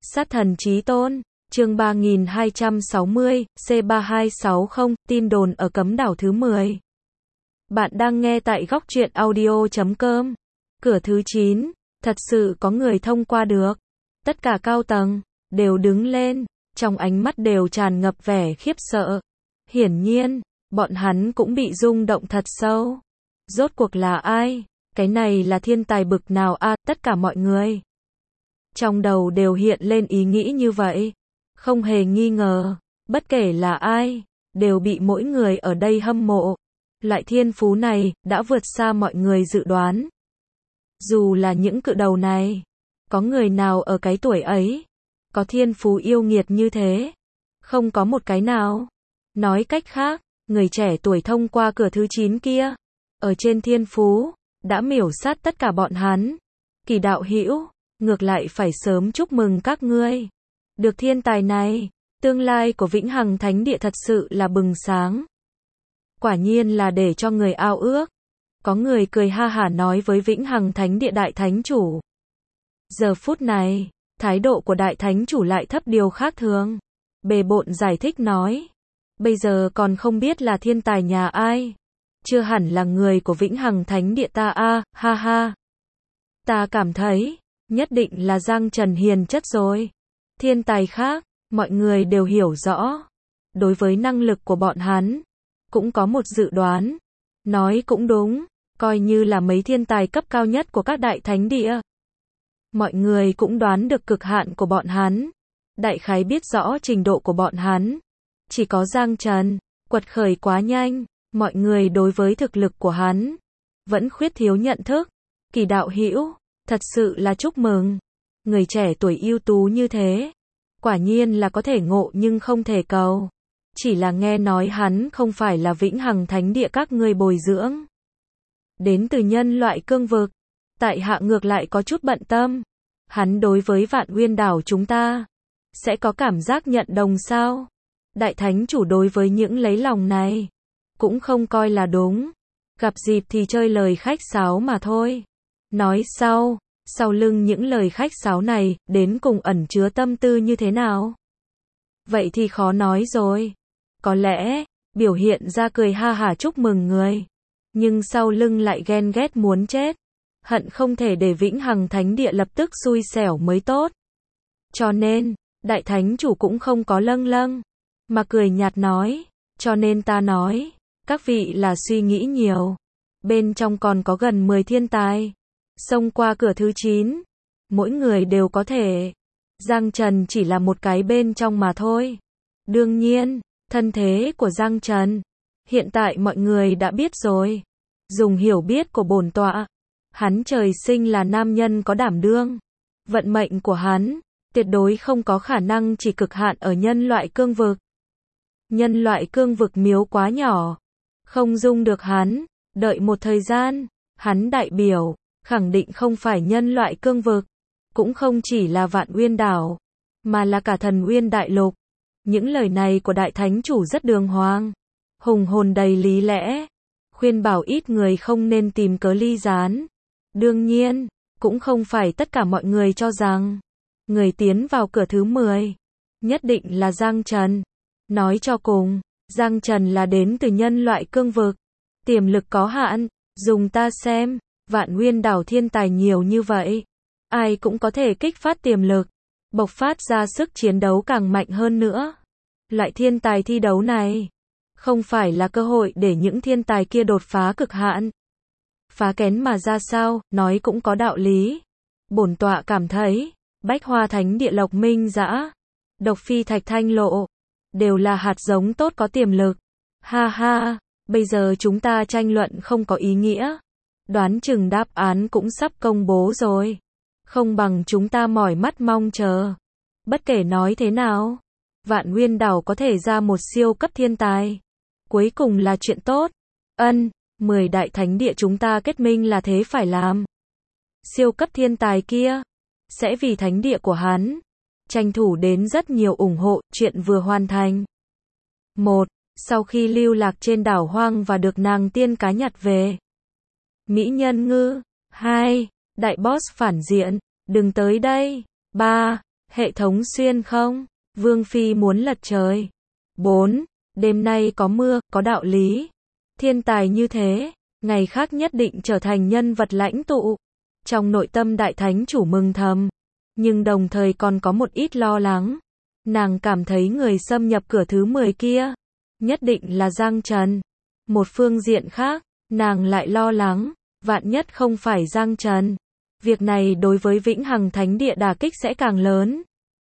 Sát thần chí tôn, chương 3260, C3260, tin đồn ở cấm đảo thứ 10. Bạn đang nghe tại góc truyện audio.com. Cửa thứ 9, thật sự có người thông qua được. Tất cả cao tầng, đều đứng lên, trong ánh mắt đều tràn ngập vẻ khiếp sợ. Hiển nhiên, bọn hắn cũng bị rung động thật sâu. Rốt cuộc là ai? Cái này là thiên tài bực nào a? Tất cả mọi người trong đầu đều hiện lên ý nghĩ như vậy. Không hề nghi ngờ, bất kể là ai, đều bị mỗi người ở đây hâm mộ. Loại thiên phú này, đã vượt xa mọi người dự đoán. Dù là những cự đầu này, có người nào ở cái tuổi ấy, có thiên phú yêu nghiệt như thế? Không có một cái nào. Nói cách khác, người trẻ tuổi thông qua cửa thứ 9 kia, ở trên thiên phú, đã miểu sát tất cả bọn hắn. Kỳ đạo hữu, ngược lại phải sớm chúc mừng các ngươi. Được thiên tài này, tương lai của Vĩnh Hằng Thánh Địa thật sự là bừng sáng. Quả nhiên là để cho người ao ước. Có người cười ha hả nói với Vĩnh Hằng Thánh Địa Đại Thánh Chủ. Giờ phút này, thái độ của Đại Thánh Chủ lại thấp điều khác thường. Bề bộn giải thích nói. Bây giờ còn không biết là thiên tài nhà ai. Chưa hẳn là người của Vĩnh Hằng Thánh Địa ta a, ha ha. Ta cảm thấy, nhất định là Giang Trần hiền chất rồi. Thiên tài khác, mọi người đều hiểu rõ. Đối với năng lực của bọn hắn, cũng có một dự đoán. Nói cũng đúng, coi như là mấy thiên tài cấp cao nhất của các đại thánh địa. Mọi người cũng đoán được cực hạn của bọn hắn. Đại khái biết rõ trình độ của bọn hắn. Chỉ có Giang Trần, quật khởi quá nhanh, mọi người đối với thực lực của hắn, vẫn khuyết thiếu nhận thức. Kỳ đạo hữu, thật sự là chúc mừng. Người trẻ tuổi ưu tú như thế, quả nhiên là có thể ngộ nhưng không thể cầu. Chỉ là nghe nói hắn không phải là Vĩnh Hằng Thánh Địa các ngươi bồi dưỡng. Đến từ nhân loại cương vực, tại hạ ngược lại có chút bận tâm. Hắn đối với Vạn Uyên đảo chúng ta, sẽ có cảm giác nhận đồng sao? Đại Thánh Chủ đối với những lấy lòng này, cũng không coi là đúng. Gặp dịp thì chơi lời khách sáo mà thôi. Nói sau lưng những lời khách sáo này, đến cùng ẩn chứa tâm tư như thế nào? Vậy thì khó nói rồi. Có lẽ, biểu hiện ra cười ha hả chúc mừng người. Nhưng sau lưng lại ghen ghét muốn chết. Hận không thể để Vĩnh Hằng Thánh Địa lập tức xui xẻo mới tốt. Cho nên, Đại Thánh Chủ cũng không có lâng, mà cười nhạt nói. Cho nên ta nói, các vị là suy nghĩ nhiều. Bên trong còn có gần 10 thiên tài. Xông qua cửa thứ 9. Mỗi người đều có thể. Giang Trần chỉ là một cái bên trong mà thôi. Đương nhiên, thân thế của Giang Trần, hiện tại mọi người đã biết rồi. Dùng hiểu biết của bổn tọa, hắn trời sinh là nam nhân có đảm đương. Vận mệnh của hắn, tuyệt đối không có khả năng chỉ cực hạn ở nhân loại cương vực. Nhân loại cương vực miếu quá nhỏ, không dung được hắn. Đợi một thời gian, hắn đại biểu, khẳng định không phải nhân loại cương vực, cũng không chỉ là Vạn Uyên đảo, mà là cả Thần Uyên đại lục. Những lời này của Đại Thánh Chủ rất đường hoàng, hùng hồn đầy lý lẽ, khuyên bảo ít người không nên tìm cớ ly gián. Đương nhiên, cũng không phải tất cả mọi người cho rằng, người tiến vào cửa thứ 10, nhất định là Giang Trần. Nói cho cùng, Giang Trần là đến từ nhân loại cương vực, tiềm lực có hạn, dùng ta xem, Vạn Uyên đảo thiên tài nhiều như vậy, ai cũng có thể kích phát tiềm lực, bộc phát ra sức chiến đấu càng mạnh hơn nữa. Loại thiên tài thi đấu này, không phải là cơ hội để những thiên tài kia đột phá cực hạn. Phá kén mà ra sao, nói cũng có đạo lý. Bổn tọa cảm thấy, Bách Hoa Thánh Địa Lộc Minh Dã, Độc Phi Thạch Thanh Lộ, đều là hạt giống tốt có tiềm lực. Ha ha, bây giờ chúng ta tranh luận không có ý nghĩa. Đoán chừng đáp án cũng sắp công bố rồi. Không bằng chúng ta mỏi mắt mong chờ. Bất kể nói thế nào, Vạn Uyên đảo có thể ra một siêu cấp thiên tài. Cuối cùng là chuyện tốt. 10 đại thánh địa chúng ta kết minh là thế phải làm. Siêu cấp thiên tài kia, sẽ vì thánh địa của hắn, tranh thủ đến rất nhiều ủng hộ, chuyện vừa hoàn thành. 1. Sau khi lưu lạc trên đảo hoang và được nàng tiên cá nhặt về. Mỹ nhân ngư. 2. Đại boss phản diện, đừng tới đây. 3. Hệ thống xuyên không? Vương Phi muốn lật trời. 4. Đêm nay có mưa, có đạo lý. Thiên tài như thế, ngày khác nhất định trở thành nhân vật lãnh tụ. Trong nội tâm đại thánh chủ mừng thầm, nhưng đồng thời còn có một ít lo lắng. Nàng cảm thấy người xâm nhập cửa thứ 10 kia, nhất định là Giang Trần. Một phương diện khác, nàng lại lo lắng, vạn nhất không phải Giang Trần. Việc này đối với Vĩnh Hằng Thánh Địa đả kích sẽ càng lớn.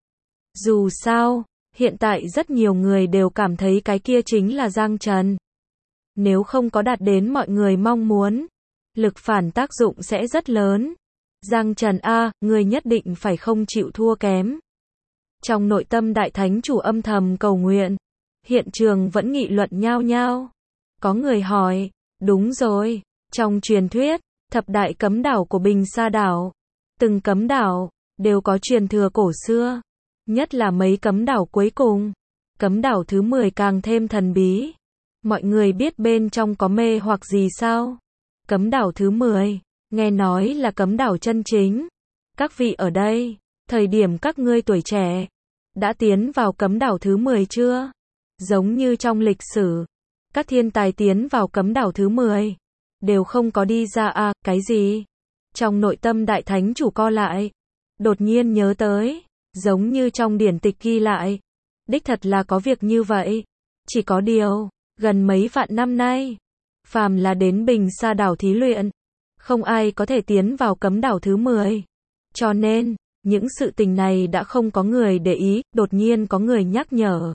Dù sao, hiện tại rất nhiều người đều cảm thấy cái kia chính là Giang Trần. Nếu không có đạt đến mọi người mong muốn, lực phản tác dụng sẽ rất lớn. Giang Trần a, người nhất định phải không chịu thua kém. Trong nội tâm đại thánh chủ âm thầm cầu nguyện, hiện trường vẫn nghị luận nhao nhao. Có người hỏi, đúng rồi, trong truyền thuyết, thập đại cấm đảo của Bình Sa đảo, từng cấm đảo đều có truyền thừa cổ xưa, nhất là mấy cấm đảo cuối cùng, cấm đảo thứ 10 càng thêm thần bí. Mọi người biết bên trong có mê hoặc gì sao? Cấm đảo thứ 10, nghe nói là cấm đảo chân chính. Các vị ở đây, thời điểm các ngươi tuổi trẻ, đã tiến vào cấm đảo thứ 10 chưa? Giống như trong lịch sử, các thiên tài tiến vào cấm đảo thứ 10, đều không có đi ra à, cái gì? Trong nội tâm đại thánh chủ co lại, đột nhiên nhớ tới, giống như trong điển tịch ghi lại, đích thật là có việc như vậy. Chỉ có điều, gần mấy vạn năm nay, phàm là đến Bình Sa đảo thí luyện, không ai có thể tiến vào cấm đảo thứ 10. Cho nên, những sự tình này đã không có người để ý, đột nhiên có người nhắc nhở.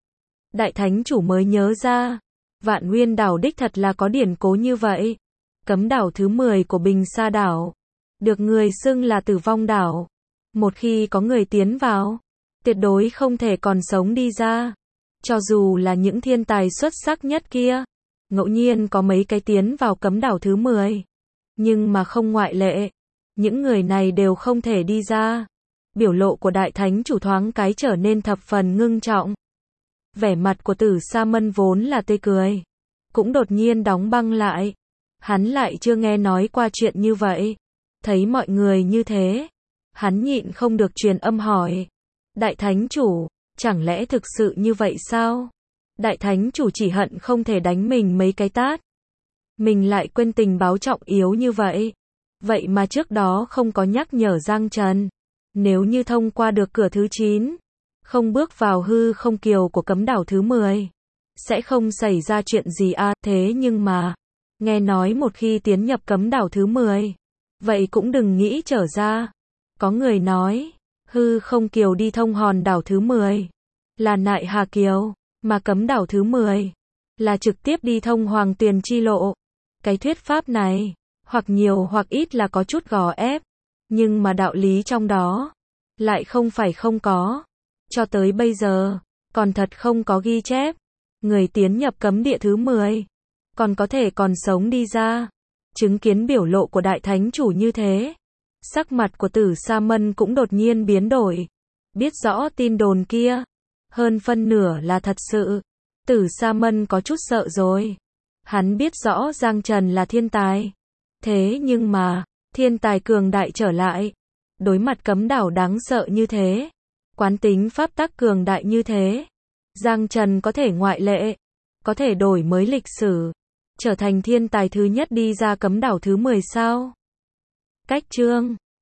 Đại thánh chủ mới nhớ ra, Vạn Nguyên đảo đích thật là có điển cố như vậy. Cấm đảo thứ 10 của Bình Sa đảo, được người xưng là Tử Vong đảo. Một khi có người tiến vào, tuyệt đối không thể còn sống đi ra. Cho dù là những thiên tài xuất sắc nhất kia, ngẫu nhiên có mấy cái tiến vào cấm đảo thứ 10. Nhưng mà không ngoại lệ, những người này đều không thể đi ra. Biểu lộ của đại thánh chủ thoáng cái trở nên thập phần ngưng trọng. Vẻ mặt của Tử Sa Mân vốn là tươi cười, cũng đột nhiên đóng băng lại. Hắn lại chưa nghe nói qua chuyện như vậy. Thấy mọi người như thế, hắn nhịn không được truyền âm hỏi. Đại thánh chủ, chẳng lẽ thực sự như vậy sao? Đại thánh chủ chỉ hận không thể đánh mình mấy cái tát. Mình lại quên tình báo trọng yếu như vậy. Vậy mà trước đó không có nhắc nhở Giang Trần. Nếu như thông qua được cửa thứ 9, không bước vào hư không kiều của cấm đảo thứ 10, sẽ không xảy ra chuyện gì à. Thế nhưng mà, nghe nói một khi tiến nhập cấm đảo thứ 10, vậy cũng đừng nghĩ trở ra. Có người nói, hư không kiều đi thông hòn đảo thứ 10, là Nại Hà Kiều, mà cấm đảo thứ 10, là trực tiếp đi thông Hoàng Tuyền Chi Lộ. Cái thuyết pháp này, hoặc nhiều hoặc ít là có chút gò ép, nhưng mà đạo lý trong đó, lại không phải không có. Cho tới bây giờ, còn thật không có ghi chép, người tiến nhập cấm địa thứ 10, còn có thể còn sống đi ra. Chứng kiến biểu lộ của đại thánh chủ như thế, sắc mặt của Tử Sa Mân cũng đột nhiên biến đổi. Biết rõ tin đồn kia, hơn phân nửa là thật sự. Tử Sa Mân có chút sợ rồi. Hắn biết rõ Giang Trần là thiên tài. Thế nhưng mà, thiên tài cường đại trở lại. Đối mặt cấm đảo đáng sợ như thế. Quán tính pháp tắc cường đại như thế. Giang Trần có thể ngoại lệ. Có thể đổi mới lịch sử. Trở thành thiên tài thứ nhất đi ra cấm đảo thứ 10 sao? Cách chương